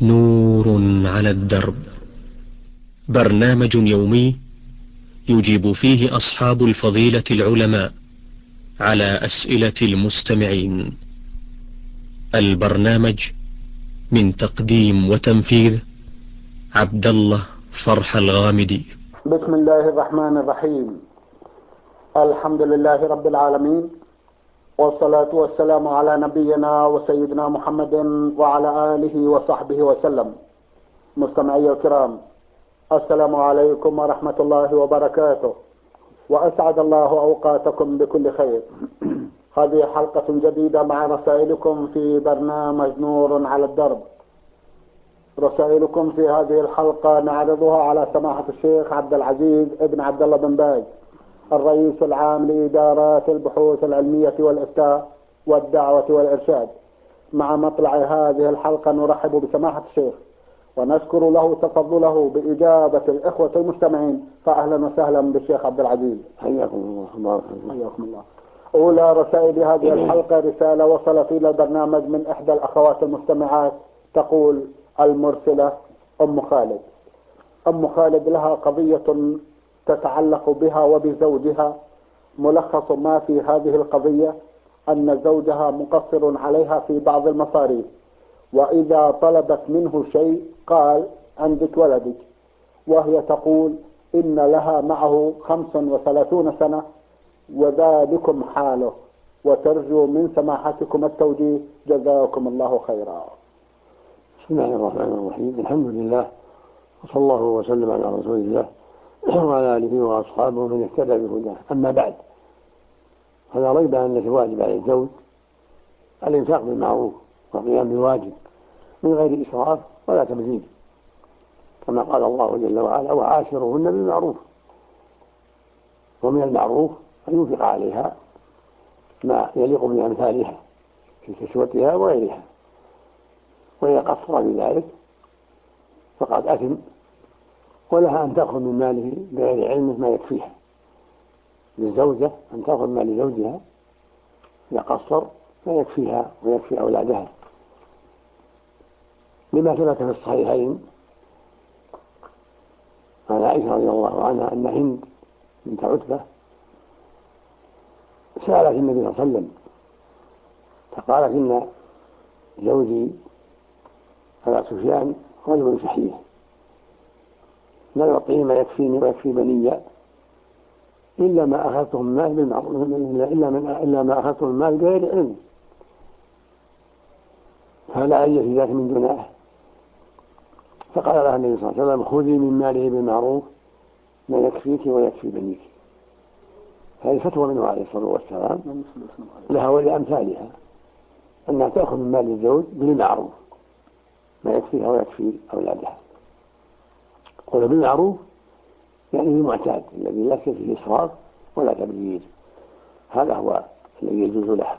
نور على الدرب، برنامج يومي يجيب فيه أصحاب الفضيلة العلماء على أسئلة المستمعين. البرنامج من تقديم وتنفيذ عبد الله فرح الغامدي. بسم الله الرحمن الرحيم. الحمد لله رب العالمين، والصلاة والسلام على نبينا وسيدنا محمد وعلى آله وصحبه وسلم. مستمعي الكرام، السلام عليكم ورحمة الله وبركاته، وأسعد الله أوقاتكم بكل خير. هذه حلقة جديدة مع رسائلكم في برنامج نور على الدرب. رسائلكم في هذه الحلقة نعرضها على سماحة الشيخ عبد العزيز ابن عبد الله بن باز، الرئيس العام لإدارات البحوث العلمية والإفتاء والدعوة والإرشاد. مع مطلع هذه الحلقة نرحب بسماحة الشيخ ونشكر له تفضله بإجابة الإخوة المستمعين. فأهلا وسهلا بالشيخ عبد العزيز، حياكم الله. حياكم الله. أولى رسائل هذه الحلقة رسالة وصلت إلى البرنامج من إحدى الأخوات المستمعات، تقول المرسلة أم خالد. أم خالد لها قضية تتعلق بها وبزوجها. ملخص ما في هذه القضية أن زوجها مقصر عليها في بعض المصاريف، وإذا طلبت منه شيء قال عندك ولدك، وهي تقول إن لها معه 35 سنة وذلكم حاله، وترجو من سماحتكم التوجيه. جزاكم الله خيرا. بسم الله الرحمن الرحيم. الحمد لله، وصلى الله وسلم على رسول الله وعلى آله وأصحابه من اهتدى بهداه. أما بعد، فلا ريب أن الواجب على الزوج الإنفاق بالمعروف والقيام بالواجب من غير إسراف ولا تبذير، كما قال الله جل وعلا: وعاشرهن بالمعروف. ومن المعروف أن ينفق عليها ما يليق بأمثالها في كسوتها وغيرها، وإذا قصر بذلك فقد أثم، ولها أن تأخذ من ماله بغير علمه ما يكفيها. للزوجة أن تأخذ مال زوجها إذا قصر ما يكفيها ويكفي أولادها، لما ثبت في الصحيحين عن عائشة رضي الله عنها أن هند بنت عتبة سألت النبي صلى الله عليه وسلم فقالت: إن زوجي أبا سفيان رجل شحيح، لا يعطيني ما يكفيني ويكفي بني إلا ما أخذته من مال بالمعروف، إلا ما أخذته من مال بغير علم، فلا علي في ذلك من جناح. فقال لها النبي صلى الله عليه وسلم: خذي من ماله بالمعروف ما يكفيك ويكفي بنيك. هذه فتوى منه عليه الصلاة والسلام لها ولأمثالها، أنها تأخذ من مال الزوج بالمعروف ما يكفيها ويكفي أولادها. قل بالمعروف يعني بالمعتاد الذي لا فيه إسراف ولا تبذير، هذا هو الذي يجوز لها.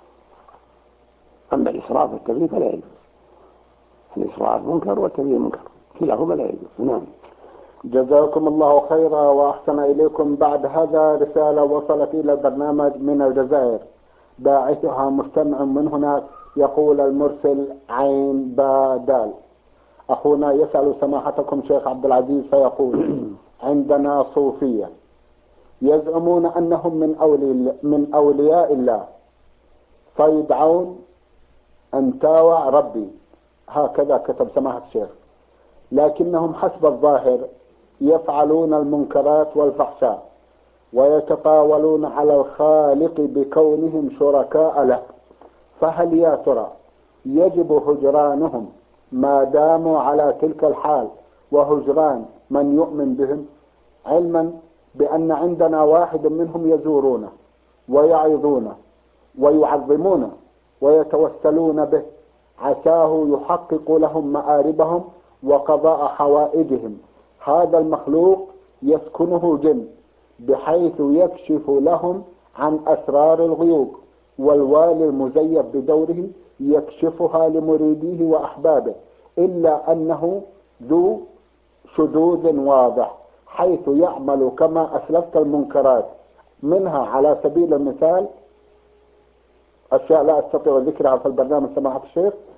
أما الإسراف والتبذير فلا يجوز. الإسراف منكر والتبذير منكر، كلاهما لا يجوز. نعم. جزاكم الله خيرا وأحسن إليكم. بعد هذا رسالة وصلت إلى البرنامج من الجزائر، باعثها مستمع من هناك، يقول المرسل عين بادال. أخونا يسأل سماحتكم شيخ عبد العزيز فيقول: عندنا صوفية يزعمون أنهم من أولياء الله، فيدعون أنتاوى ربي، هكذا كتب سماحة الشيخ، لكنهم حسب الظاهر يفعلون المنكرات والفحشاء ويتطاولون على الخالق بكونهم شركاء له. فهل يا ترى يجب هجرانهم ما داموا على تلك الحال وهجران من يؤمن بهم، علما بأن عندنا واحد منهم يزورونه ويعظونه ويعظمونه ويتوسلون به عساه يحقق لهم مآربهم وقضاء حوائجهم. هذا المخلوق يسكنه جن بحيث يكشف لهم عن أسرار الغيوب، والوالي المزيف بدوره يكشفها لمريديه وأحبابه، إلا أنه ذو شذوذ واضح، حيث يعمل كما أسلفت المنكرات، منها على سبيل المثال أشياء لا أستطيع ذكرها في البرنامج سماحة الشيخ،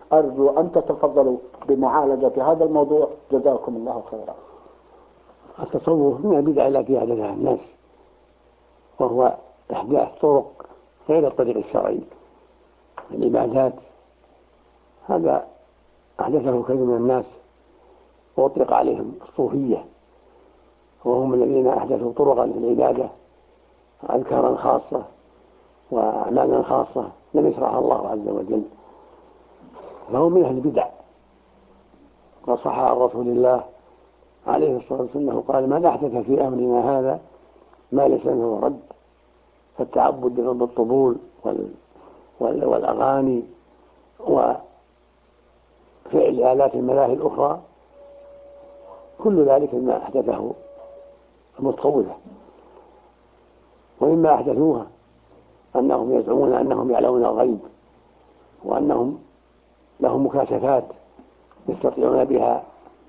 أرجو أن تتفضلوا بمعالجة هذا الموضوع، جزاكم الله خيرا. التصوف من البدع التي أحدثها الناس، وهو إحداث طرق غير الطريق الشرعي العبادات. هذا أحدثه كثير من الناس وأطلق عليهم الصوفية، وهم الذين أحدثوا طرقا للعبادة، أذكارا خاصة وأعمالا خاصة لم يشرعها الله عز وجل، فهم من أهل البدع. وصح عن رسول الله عليه الصلاة والسلام قال: من أحدث في أمرنا هذا ما ليس منه رد. فالتعبد بالطبول والأغاني وفعل آلات الملاهي الأخرى كل ذلك مما أحدثه المتصوفة. ومما أحدثوها أنهم يزعمون أنهم يعلمون الغيب، وأنهم لهم مكاشفات يستطيعون بها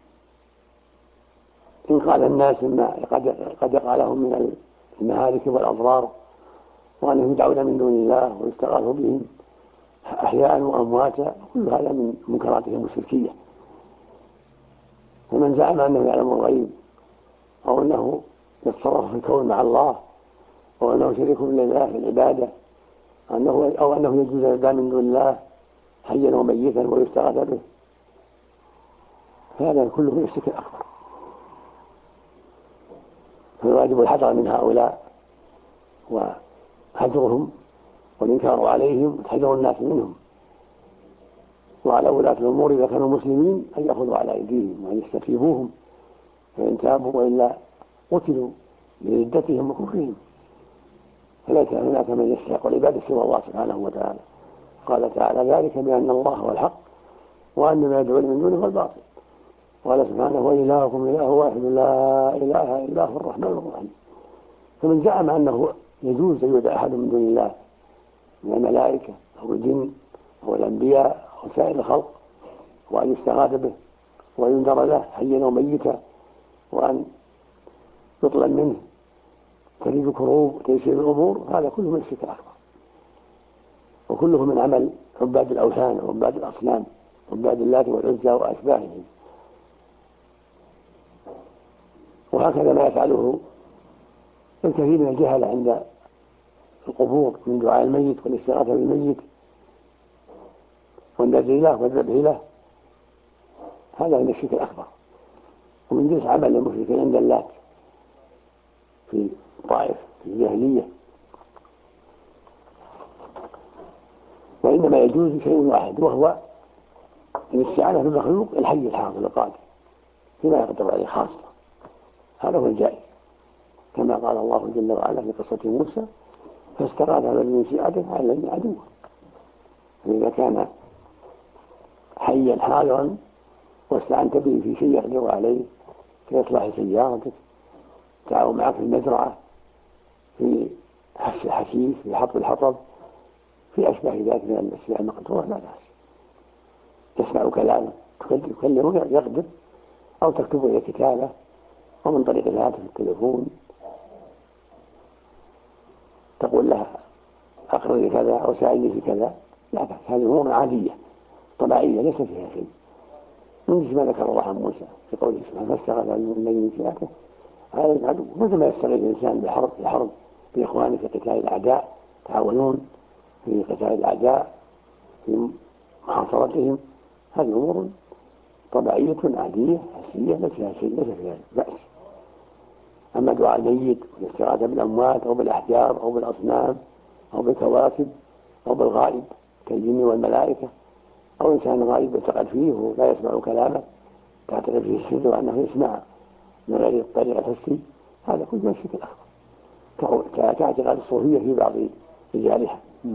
إنقاذ الناس مما قد يقع لهم من المهالك والأضرار، وأنهم يدعون من دون الله ويستغاث بهم أحياء وأمواتا. كل هذا من منكراتهم الشركية. فمن زعم أنه يعلم الغيب أو أنه يتصرف في الكون مع الله أو أنه شريك لله في العبادة أو أنه يجوز يدعى من دون الله حيا وميتا ويستغاث به، فهذا كله من الشرك الأكبر. فالواجب الحذر من هؤلاء وهجرهم والإنكار عليهم وتحذير الناس منهم، وعلى ولاة الأمور إذا كانوا مسلمين أن يأخذوا على أيديهم وأن يستتيبوهم، فإن تابوا وإلا قتلوا لردتهم وكفرهم. فليس هناك من يستحق العبادة سوى الله سبحانه وتعالى. قال تعالى: ذلك بأن الله هو الحق وأن ما يدعون من دونه هو الباطل. قال سبحانه: وإلهكم إله واحد لا إله إلا هو الرحمن الرحيم. فمن زعم أنه يجوز أن يدعى أحد من دون الله من الملائكة أو الجن أو الأنبياء أو سائر الخلق، وأن يستغاث به وينذر له حيا وميتا، وأن يطلب منه تفريج الكروب وتيسير الأمور، هذا كله من الشرك الأكبر، وكله من عمل عباد الأوثان وعباد الأصنام، عباد اللات والعزى وأشباههم. وهكذا ما يفعله الكثير من الجهل عند القبور من دعاء الميت والاستغاثة بالميت والنذر له والذبح له، هذا من الشرك الأكبر، ومن جنس عمل المشركين عند اللات في طائف في الجاهلية. وإنما يجوز شيء واحد، وهو الاستعانة بالمخلوق الحي الحاضر القادر فيما يقدر عليه خاصة، هذا هو الجائز، كما قال الله جل وعلا في قصة موسى: فاستغاث من شيعته على الذي عدوه. فإذا كان حيا حاضرا واستعنت به في شيء يقدر عليه كإصلاح سيارتك، تعاون معك في المزرعة، في حش الحشيش، في حطب الحطب، في أشباه ذلك من الأشياء المقدورة، لا بأس. تسمع كلامه تكلمه يقدر، أو تكتبه إلى كتابة، أو من طريق الهاتف التليفون تقول لها أقرأ لي كذا أو ساعدني في كذا، لا بأس. هذه أمور عادية طبيعية ليس فيها شيء، من جسم ما ذكر الله عن موسى في قوله سبحانه: فاستغاث من شيعته على العدو. مثل ما يستغيث الإنسان بالحرب بإخوانه في قتال الأعداء، تعاونون في قتال الأعداء في محاصرتهم، هذه أمور طبيعية عادية حسية ليس فيها شيء، ليس فيها بأس. أما دعاء الميت والاستغاثة بالأموات أو بالأحجار أو بالأصنام أو بالكواكب أو بالغائب كالجن والملائكة، أو إنسان غائب يعتقد فيه ولا يسمع كلامه تعتقد فيه السر وأنه يسمع من غير الطريقة الحسي، هذا كله من الشرك الأكبر، كاعتقاد الصوفية في بعض رجالها.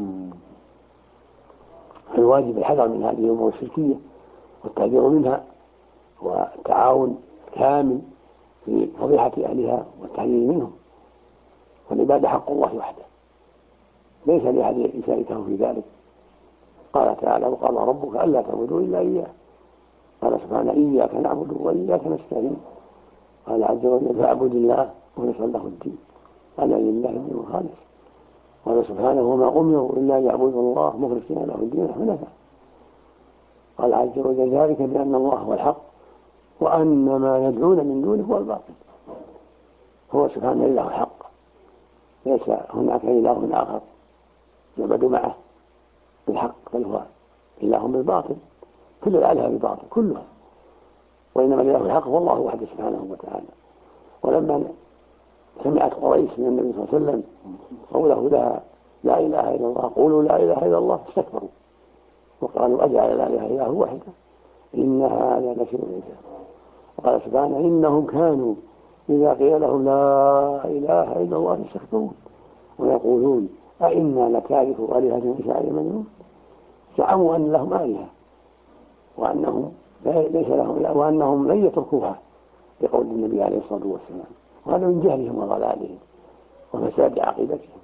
الواجب الحذر من هذه الأمور الشركية والتحذير منها، والتعاون كامل في فضيحة أهلها والتحذير منهم. والعبادة حق الله وحده، ليس لأحد يشاركه في ذلك. قال تعالى: وقال ربك ألا تعبدوا إلا إياه. قال سبحانه: إياك نعبد وإياك نستعين. قال عز وجل: فاعبد الله مخلصا له الدين، ألا لله الدين الخالص. قال سبحانه: وما أمروا إلا يعبدوا الله مخلصين له الدين حنفاء. قال عز وجل ذلك بأن الله هو الحق وأن ما يدعون من دونه هو الباطل. هو سبحانه إله الحق، ليس هناك إله آخر يعبد معه بالحق، بل هو إله بالباطل. كل الآلهة بالباطل كلها، وإنما الإله الحق هو الله وحده سبحانه وتعالى. ولما سمعت قريش من النبي صلى الله عليه وسلم قوله لها لا إله إلا الله، قولوا لا إله إلا الله، استكبروا وقالوا أجعل لا إله إلا هو وحده إن هذا لشيء عجاب. وقال سبحانه إنهم كانوا إذا قيل لهم لا إله إلا الله يستكبرون ويقولون أئنا لتاركوا آلهتنا لشاعر مجنون. زعموا أن لهم آلهة وأنهم ليس لهم إله وأنهم لن يتركوها بقول النبي عليه الصلاة والسلام، وهذا من جهلهم وضلالهم وفساد عقيدتهم.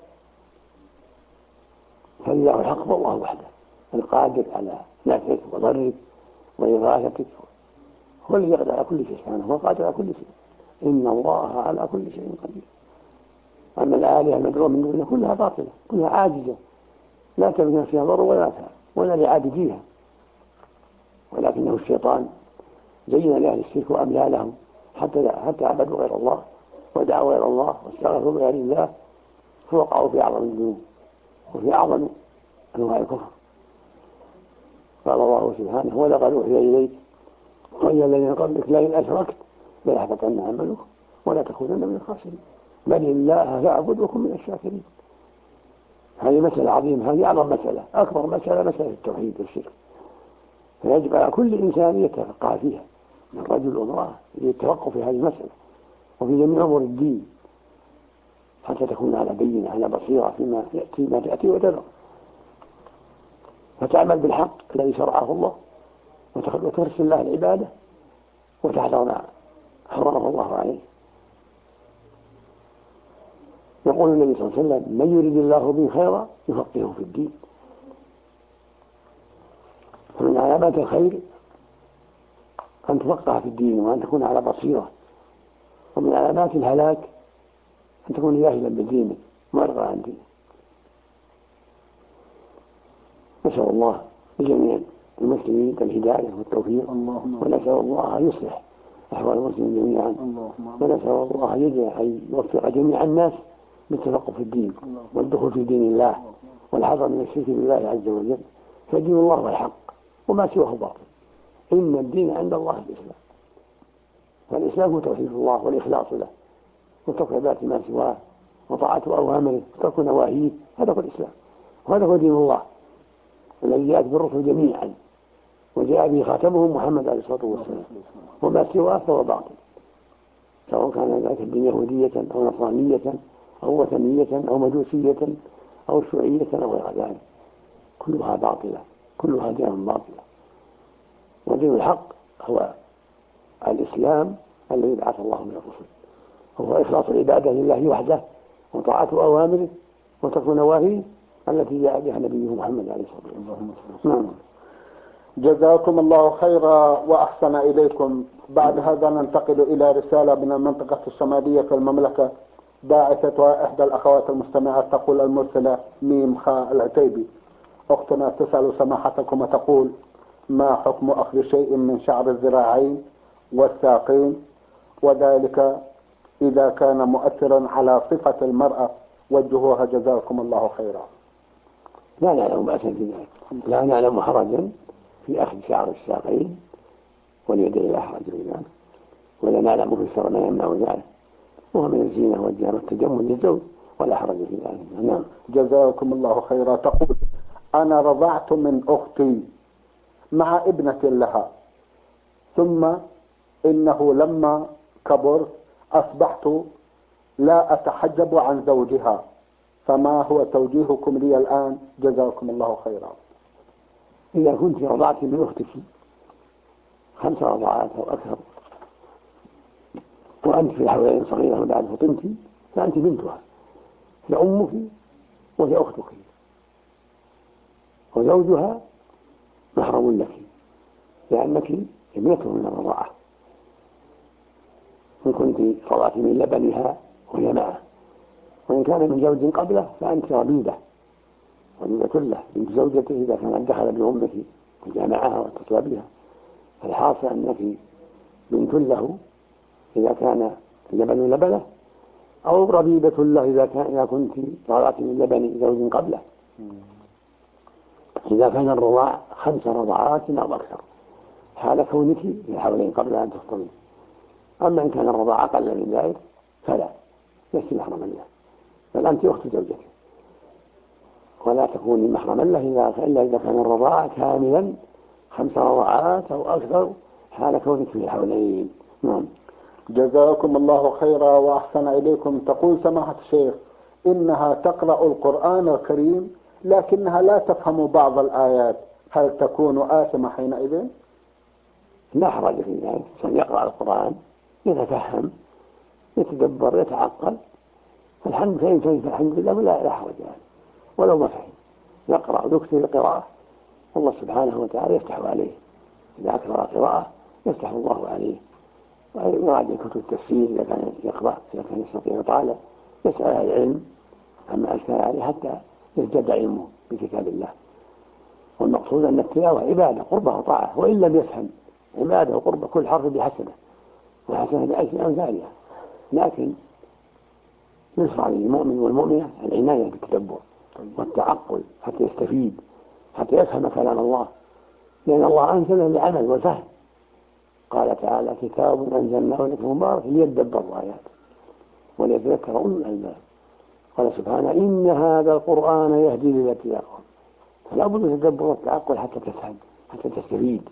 فالله الحق والله وحده القادر على نفعك وضرك وإغاثتك، هو الذي يقدر على كل شيء سبحانه، هو القادر على كل شيء. إن الله على كل شيء قدير. أما الآلهة المدعوة من دونه كلها باطلة، كلها عاجزة، لا تملك فيها ضر ولا نفع ولا لعابديها، ولكنه الشيطان زين لأهل الشرك وأملى لهم حتى عبدوا غير الله ودعوا غير الله واستغفروا بغير الله، فوقعوا في أعظم الذنوب وفي أعظم أنواع الكفر. قال الله سبحانه ولقد أوحي إليك وإلى الذين قبلك لئن أشركت ليحبطن عملك ولا تكونن من الخاسرين بل الله فاعبد وكن من الشاكرين. هذه مسألة عظيمة، هذه أعظم مسألة، أكبر مسألة التوحيد والشرك، فيجب على كل إنسان يتفقه فيها من رجل وامرأة يتفقه في هذه المسألة وفي جميع أمور الدين حتى تكون على بينة على بصيرة فيما يأتي ما تأتي وتدعو، فتعمل بالحق الذي شرعه الله وترسل الله العبادة وتحذر ما حرمه الله عليه. يقول النبي صلى الله عليه وسلم من يريد الله به خيرا يفقهه في الدين. فمن علامات الخير أن تفقه في الدين وأن تكون على بصيرة، ومن علامات الهلاك أن تكون جاهلا بدينك مرغى عن دينك. نسأل الله لجميع المسلمين الهداية والتوفيق، ونسأل الله أن يصلح أحوال المسلمين جميعا، ونسأل الله أن يوفق جميع الناس بالتفقه في الدين والدخول في دين الله والحذر من الشرك بالله عز وجل، فدين الله هو الحق وما سواه باطل. إن الدين عند الله الإسلام، فالإسلام هو توحيد الله والإخلاص له وترك عبادة ما سواه وطاعة أوامره وترك نواهيه، هذا هو الإسلام وهذا هو دين الله الذي جاءت بالرسل جميعا وجاء به خاتمهم محمد عليه الصلاة والسلام، وما سواه فهو باطل، سواء كان ذلك الدين يهودية أو نصرانية أو وثنية أو مجوسية أو شيوعية أو غير ذلك، كلها باطلة، كلها دين باطلة. ودين الحق هو الإسلام الذي بعث الله من الرسل، وهو إخلاص العبادة لله وحده وطاعة أوامره وترك نواهيه التي جاء بها نبيه محمد عليه الصلاة والسلام. جزاكم الله خيرا وأحسن إليكم. بعد هذا ننتقل إلى رسالة من المنطقة الشمالية في المملكة، باعثتها إحدى الأخوات المستمعات، تقول المرسلة ميم خاء العتيبي: أختنا تسأل سماحتكم وتقول ما حكم أخذ شيء من شعر الذراعين والساقين، وذلك إذا كان مؤثرا على صفة المرأة، وجهوها جزاكم الله خيرا. لا نعلم بأسا في ذلك، لا نعلم حرجا في أخذ شعر الساقين واليدين لا حرج في ذلك، ولا نعلم في الشرع ما يمنع ذلك، وهو من الزينة والجمال والتجمل للزوج ولا حرج في ذلك. نعم. جزاكم الله خيرا. تقول أنا رضعت من أختي مع ابنة لها، ثم إنه لما كبر أصبحت لا أتحجب عن زوجها، فما هو توجيهكم لي الآن؟ جزاكم الله خيرا. إذا كنت رضعت من أختك 5 رضعات أو أكثر وأنت في الحولين صغيرة وبعد فطمت، فأنت بنتها، هي أمك وهي أختك، وزوجها محرم لك لأنك ابنته من الرضاعة، إن كنت رضعت من لبنها وهي معه، وإن كان من زوج قبله فأنت ربيبة له بنت زوجته إذا كان دخل بأمك وجامعها واتصل بها. الحاصل أنك بنت له إذا كان اللبن لبنه، أو ربيبة له إذا كنت رضعت من لبن زوج قبله، إذا كان الرضاع 5 رضعات أو أكثر حال كونك في الحولين قبل أن تفطري. أما إن كان الرضاع أقل من ذلك فلا، لست محرما له، بل أنت أخت زوجته، ولا تكوني محرما له إلا إذا كان الرضاع كاملا 5 رضعات أو أكثر حال كونك في الحولين. نعم. جزاكم الله خيرا وأحسن إليكم. تقول سماحة الشيخ إنها تقرأ القرآن الكريم لكنها لا تفهم بعض الآيات، هل تكون آثمة حينئذ؟ لا حرج في ذلك، يقرأ القرآن يتفهم يتدبر يتعقل، فالحمد لله لا حرج يعني، ولو ما فهم يقرأ ويكثر القراءة، الله سبحانه وتعالى يفتح عليه، إذا أكثر قراءة يفتح الله عليه. ويراجع كتب التفسير إذا كان يقرأ، إذا كان يستطيع يطالع، يسأل أهل العلم عما أشكل عليه حتى يزداد علمه بكتاب الله. والمقصود أن التلاوة عبادة قربة وطاعة، وإن لم يفهم عبادة وقربة، كل حرف بحسنة وحسنة بعشر أمثالها، لكن يشرع للمؤمن والمؤمنة العناية بالتدبر والتعقل حتى يستفيد، حتى يفهم كلام الله، لأن الله أنزله للعمل والفهم. قال تعالى كتاب أنزلناه إليكم مبارك ليدبروا آياته وليتذكر أولو الألباب. قال سبحانه إن هذا القرآن يهدي للتي هي أقوم. فلا بد من التدبر والتعقل حتى تفهم، حتى تستفيد.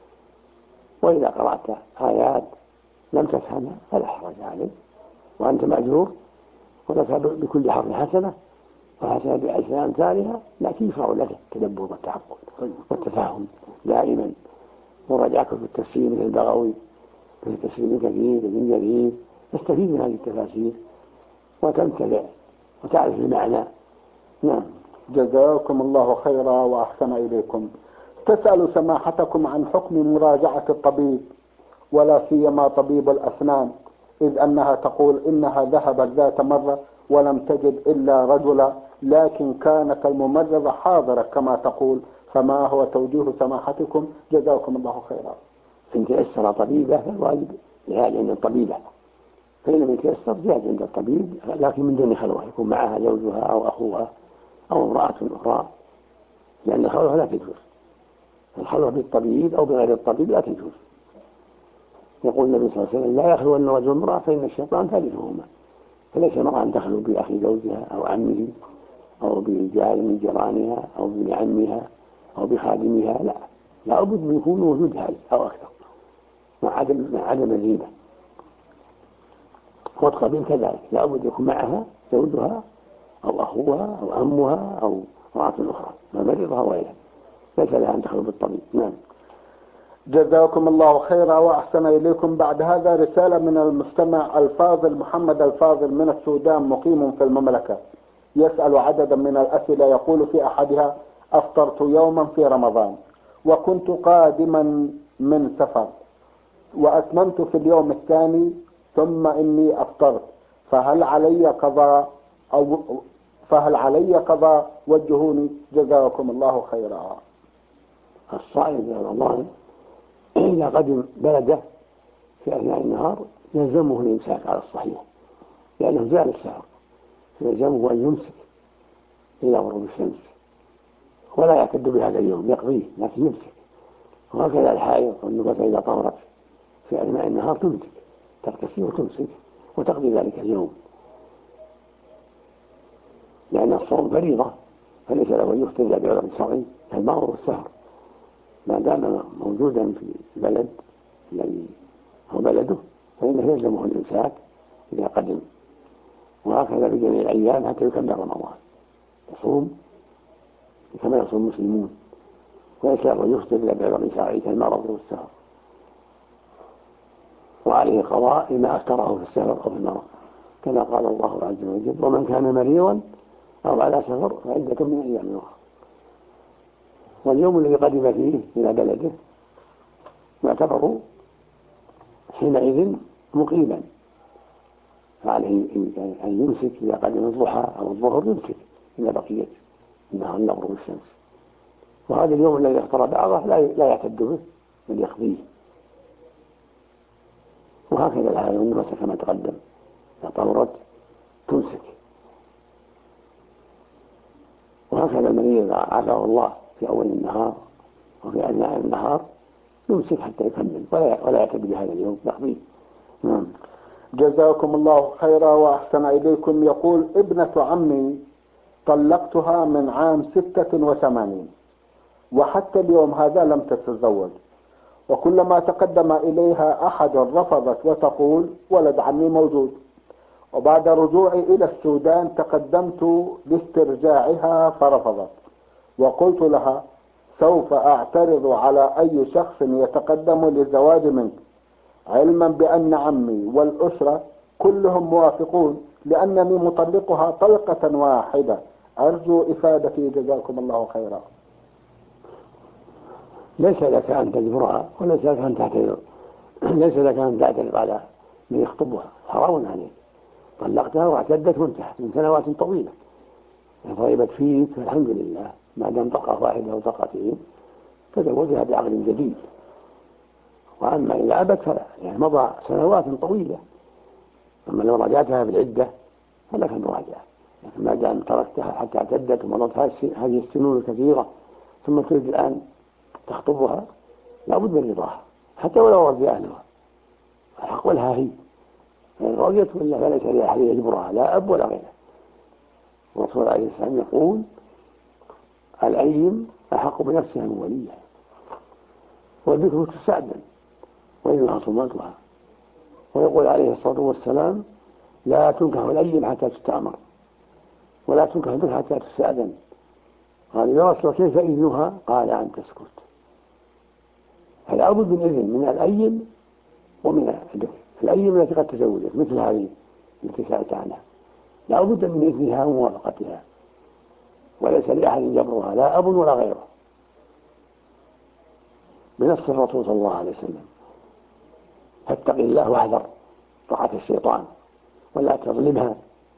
وإذا قرأت آيات لم تفهمها فلا حرج عليك، وأنت مأجور، ولك بكل حرف حسنة وحسنة بعشر أمثالها، لكن يشرع لك التدبر والتعقل والتفاهم دائما، وراجع كتب التفسير مثل البغوي، مثل تفسير ابن كثير ابن جرير، تستفيد من هذه التفاسير وتنتفع وتعرف المعنى. نعم. جزاكم الله خيرا وأحسن إليكم. تسأل سماحتكم عن حكم مراجعة الطبيب، ولا سيما طبيب الأسنان، إذ أنها تقول إنها ذهبت ذات مرة ولم تجد إلا رجلا، لكن كانت الممرضة حاضرة كما تقول، فما هو توجيه سماحتكم؟ جزاكم الله خيرا. إن تيسر طبيبة فالواجب جهاز عند الطبيبة، فإن لم يتيسر جهاز عند الطبيب، لكن من دون خلوة، يكون معها زوجها أو أخوها أو امرأة أخرى، لأن الخلوة لا تجوز، الخلوة بالطبيب أو بغير الطبيب لا تجوز. يقول النبي صلى الله عليه وسلم لا يخلو أن رجل امرأة فإن الشيطان ثالثهما، فليس المرأة أن تخلو بأخي زوجها أو عمه أو بجار من جيرانها أو بابن عمها أو بخادمها، لا بد من يكون وجود هذا أو أكثر، مع عدم الريبة. والطبيب كذلك لا بد يكون معها زوجها أو أخوها أو عمها أو امرأة أخرى ممرضها وغيرها، ليس لها أن تخلو بالطبيب. نعم. جزاكم الله خيرا وأحسن إليكم. بعد هذا رسالة من المستمع الفاضل محمد الفاضل من السودان، مقيم في المملكة، يسأل عددا من الأسئلة. يقول في أحدها: أفطرت يوما في رمضان وكنت قادما من سفر، وأتممت في اليوم الثاني ثم إني أفطرت، فهل علي قضاء؟ وجهوني جزاكم الله خيرا. الصائم في رمضان إذا قدم بلده في أثناء النهار يلزمه الإمساك على الصحيح، لأنه زال السفر، يلزمه أن يمسك إلى غروب الشمس، ولا يعتد بهذا اليوم يقضيه، لكن يمسك. وهكذا الحائض والنفساء إذا طهرت في أثناء النهار تمسك، تغتسل وتمسك وتقضي ذلك اليوم، لأن الصوم فريضة، فليس له أن يفطر إلا بعذر شرعي كالمرض والسهر، ما دام موجودا في البلد الذي هو بلده فإنه يلزمه الإمساك إذا قدم. وهكذا بجميع الأيام حتى يكمل رمضان يصوم كما يصوم المسلمون، وليس له أن يفطر إلا بعذر شرعي كالمرض والسهر، وعليه قضاء لما أفطره في السفر أو في المرض، كما قال الله عز وجل: ومن كان مريضا أو على سفر فعدة من أيام أخرى. واليوم الذي قدم فيه إلى بلده يعتبر حينئذ مقيما، فعليه أن يمسك إذا قدم الضحى أو الظهر، يمسك إلى بقية النهار إلى غروب الشمس، وهذا اليوم الذي اختار بعضه لا يعتد به بل يقضيه. وهكذا الحال والنفس كما تقدم إذا طهرت تمسك. وهكذا المريض إذا عافاه الله في أول النهار وفي أثناء النهار يمسك حتى يكمل ولا يعتد بهذا اليوم يقضيه. جزاكم الله خيرا وأحسن إليكم. يقول ابنة عمي طلقتها من عام 86 وحتى اليوم هذا لم تتزوج، وكلما تقدم إليها أحد رفضت وتقول ولد عمي موجود. وبعد رجوعي إلى السودان تقدمت لاسترجاعها فرفضت، وقلت لها سوف أعترض على أي شخص يتقدم للزواج منك، علما بأن عمي والأسرة كلهم موافقون لأنني مطلقها طلقة واحدة. أرجو إفادتي جزاكم الله خيرا. ليس لك أن تجبرها وليس لك أن تعترض، ليس لك أن تعترض على من يخطبها، حرام عليك. طلقتها واعتدت وانتهت من سنوات طويلة، طيبت فيك فالحمد لله، ما دام طلقة واحدة أو طلقتين تزوجها بعقد جديد. وأما إذا أبت فلا، يعني مضى سنوات طويلة. أما لو رجعتها في العدة فلك المراجعة، لكن ما دام تركتها حتى اعتدت ومضت هذه السنون الكثيرة ثم تريد الآن تخطبها لابد من رضاها حتى ولو رضي أهلها، الحق لها هي، فإن رضيت فليس لأحد يجبرها لا أب ولا غيره. الرسول عليه السلام يقول الأيم أحق بنفسها من وليها، والبكر تستأذن وإنها صمتها. ويقول عليه الصلاة والسلام لا تنكح الأيم حتى تستأمر ولا تنكح البكر حتى تستأذن. قال يا رسول كيف إذنها؟ قال أن تسكت. فلا بد من إذن من الأيم ومن البكر. الأيم التي قد تزوجت مثل هذه التي سألت عنها لا بد من إذنها وموافقتها، وليس لأحد جبرها لا أب ولا غيره، بنص الرسول صلى الله عليه وسلم فاتق الله واحذر طاعة الشيطان ولا تظلمها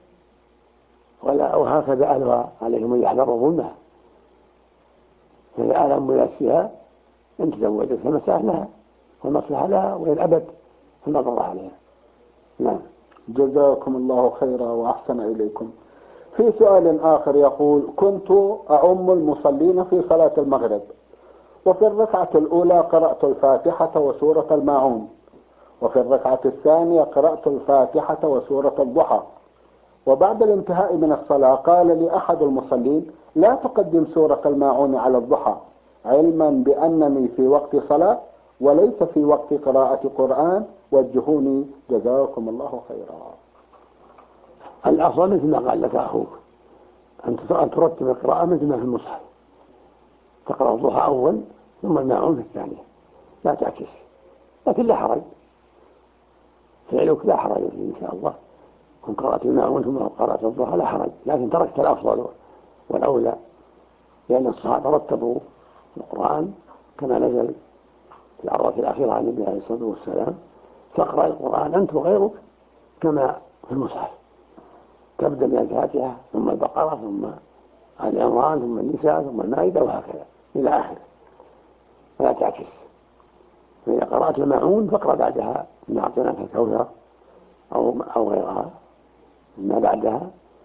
وهكذا أهلها عليهم أن يحذروا ظلمها، فإذا أعلم بنفسها إن تزوجت فالمساء لها والمصلحة لها، وإن أبت فالمضر عليها. نعم. جزاكم الله خيرا وأحسن إليكم. في سؤال آخر يقول كنت أؤم المصلين في صلاة المغرب، وفي الركعة الأولى قرأت الفاتحة وسورة الماعون، وفي الركعة الثانية قرأت الفاتحة وسورة الضحى، وبعد الانتهاء من الصلاة قال لي أحد المصلين لا تقدم سورة الماعون على الضحى، علما بأنني في وقت صلاة وليس في وقت قراءة قرآن، وجهوني جزاكم الله خيرا. الأفضل مثل ما قال لك أخوك أن ترتب القراءة مثل ما في المصحف، تقرأ الضحى أول ثم الماعون في الثانية، لا تعكس، لكن لا حرج، فعلك لا حرج إن شاء الله، كن قرأت الماعون ثم قرأت الضحى لا حرج، لكن تركت الأفضل والأولى، لأن الصحابة رتبوا القرآن كما نزل في العرضة الأخيرة عن النبي عليه الصلاة والسلام، فاقرأ القرآن أنت وغيرك كما في المصحف، تبدأ من الفاتحة ثم البقرة ثم آل عمران ثم النساء ثم المائدة وهكذا إلى آخره، ولا تعكس. فإذا قرأت الماعون فاقرأ بعدها إن أعطيناك الكوثر أو غيرها ما بعدها،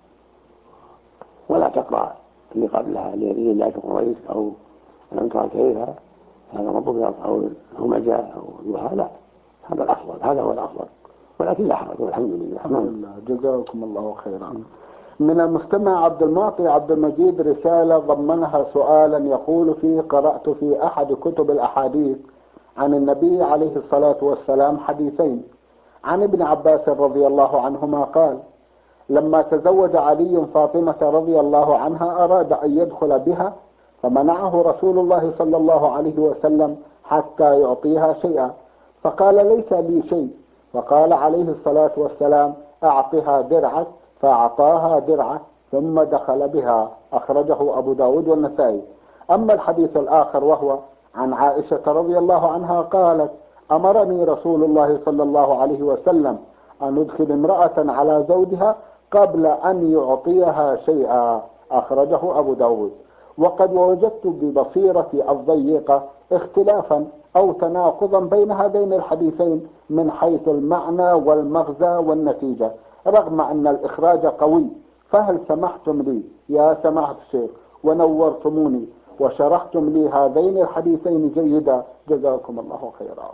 ولا تقرأ اللي قبلها لله قريش أو ألم تر كيف هذا ربك أو همجة أو الضحى، لا، هذا الأفضل، هذا هو الأفضل، ولكن لا حرج والحمد لله. الحمد لله جزاكم الله خيرا. من المستمع عبد المعطي عبد المجيد رسالة ضمنها سؤالا يقول فيه قرأت في أحد كتب الأحاديث عن النبي عليه الصلاة والسلام حديثين عن ابن عباس رضي الله عنهما قال لما تزوج علي فاطمة رضي الله عنها أراد أن يدخل بها فمنعه رسول الله صلى الله عليه وسلم حتى يعطيها شيئا، فقال ليس لي شيء، فقال عليه الصلاة والسلام أعطها درعك، فأعطاها درعه ثم دخل بها. أخرجه أبو داود والنسائي. أما الحديث الآخر وهو عن عائشة رضي الله عنها قالت أمرني رسول الله صلى الله عليه وسلم أن أدخل امرأة على زوجها قبل أن يعطيها شيئا. أخرجه أبو داود. وقد وجدت ببصيرتي الضيقة اختلافا أو تناقضا بين هذين الحديثين من حيث المعنى والمغزى والنتيجة، رغم أن الإخراج قوي. فهل سمحتم لي يا سماحة الشيخ ونورتموني وشرحتم لي هذين الحديثين جيدا، جزاكم الله خيرا.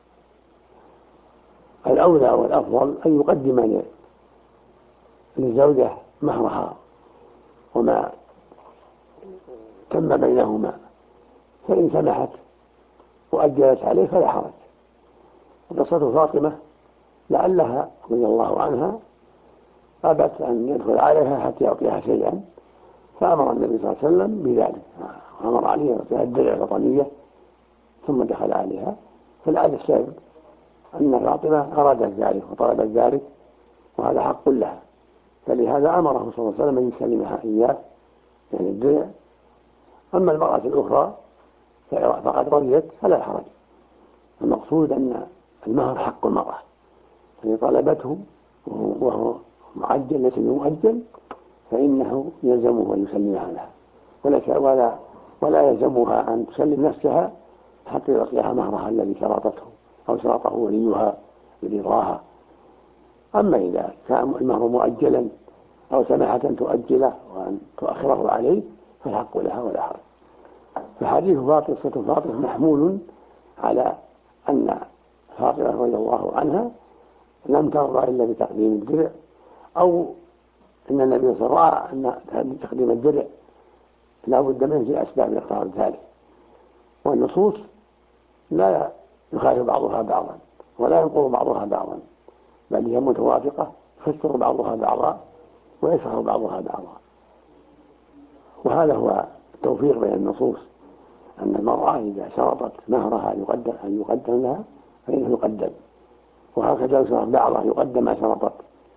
الأولى والأفضل أن يقدم للزوجة مهرها وما تم بينهما، فإن سمحت وأجلت عليه فلا حرج. وقصة فاطمة لعلها رضي الله عنها أبت أن يدخل عليها حتى يعطيها شيئا، فأمر النبي صلى الله عليه وسلم بذلك، أمر عليها يعطيها الدرع الوطنية ثم دخل عليها. فلعل السبب أن فاطمة أرادت ذلك وطلبت ذلك، وهذا حق لها، فلهذا أمره صلى الله عليه وسلم أن يسلمها إياه يعني الدرع. أما المرأة الأخرى فقد رضيت فلا حرج. المقصود أن المهر حق المرأة، فإن طلبته وهو معجل ليس بمؤجل فإنه يلزمه أن يسلمها لها، ولا يلزمها أن تسلم نفسها حتى يعطيها مهرها الذي شرطته أو شرطه وليها لرضاها. أما إذا كان المهر مؤجلا أو سماحة تؤجله وأن تؤخره عليه فالحق لها ولا حرج. فحديث قصة فاطمة محمول على أن فاطمة رضي الله عنها لم ترضى إلا بتقديم الدرع، أو أن النبي صلى الله عليه وسلم أن تقديم الدرع لا بد منه في أسباب اقتضاء ذلك. والنصوص لا يخالف بعضها بعضا ولا ينقض بعضها بعضا، بل هي متوافقة يفسر بعضها بعضا ويشرح بعضها بعضا. وهذا هو التوفيق بين النصوص، أن المرأة إذا شرطت مهرها أن يقدم لها فإنه يقدم، وهكذا شرط بعضها يقدم ما شرطت،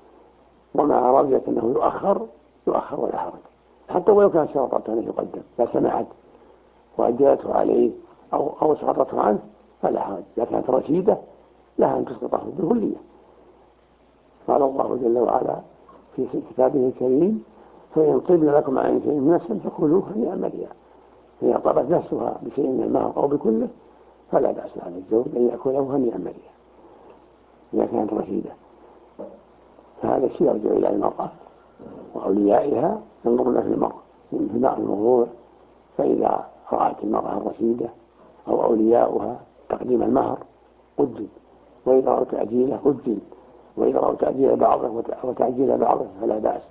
وما رضيت أنه يؤخر ولا حرج، حتى ولو كان شرطت أنه يقدم لا سمحت وأجلته عليه أو شرطته عنه فلا حرج. إذا كانت رشيدة لها أن تسقطه بالكلية. قال الله جل وعلا في كتابه الكريم: فإن طبن لكم عن شيء من نفس فكلوه هنيئا مريئا. فإذا طبت نفسها بشيء من المهر أو بكله فلا بأس على الزوج أن يأكله هنيئا مريئا إذا كانت رشيدة. فهذا الشيء يرجع إلى المرأة وأوليائها ينظرون في الموضوع، فإذا رأت المرأة الرشيدة أو أولياؤها تقديم المهر قدم، وإذا رأوا تأجيله قدم، وإذا رأوا تأجيل بعضه وتأجيل بعضه فلا بأس.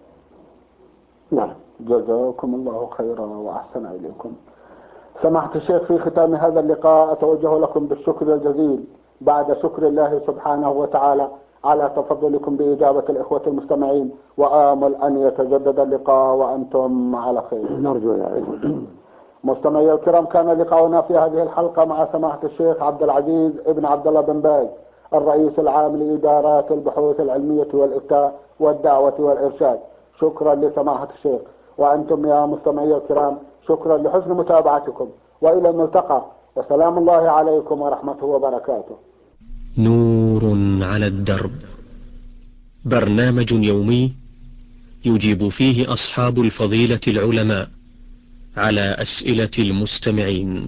نعم. جزاكم الله خيرا وأحسن إليكم. سماحة الشيخ، في ختام هذا اللقاء أتوجه لكم بالشكر الجزيل بعد شكر الله سبحانه وتعالى على تفضلكم بإجابة الإخوة المستمعين، وآمل أن يتجدد اللقاء وأنتم على خير. نرجو ذلك. مستمعي الكرام، كان لقاؤنا في هذه الحلقة مع سماحة الشيخ عبد العزيز ابن عبد الله بن باز، الرئيس العام لإدارات البحوث العلمية والإفتاء والدعوة والإرشاد. شكرا لسماحة الشيخ، وأنتم يا مستمعي الكرام شكرا لحسن متابعتكم، وإلى الملتقى، وسلام الله عليكم ورحمته وبركاته. نور على الدرب، برنامج يومي يجيب فيه أصحاب الفضيلة العلماء على أسئلة المستمعين.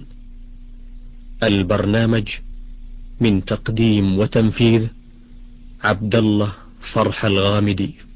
البرنامج من تقديم وتنفيذ عبد الله فرح الغامدي.